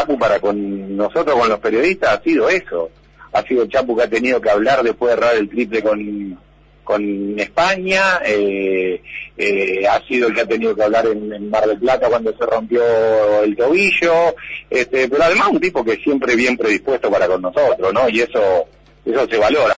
Chapu para con nosotros, con los periodistas, ha sido eso. Ha sido Chapu que ha tenido que hablar después de errar el triple con España, ha sido el que ha tenido que hablar en Mar del Plata cuando se rompió el tobillo, pero además un tipo que siempre bien predispuesto para con nosotros, ¿no? Y eso se valora.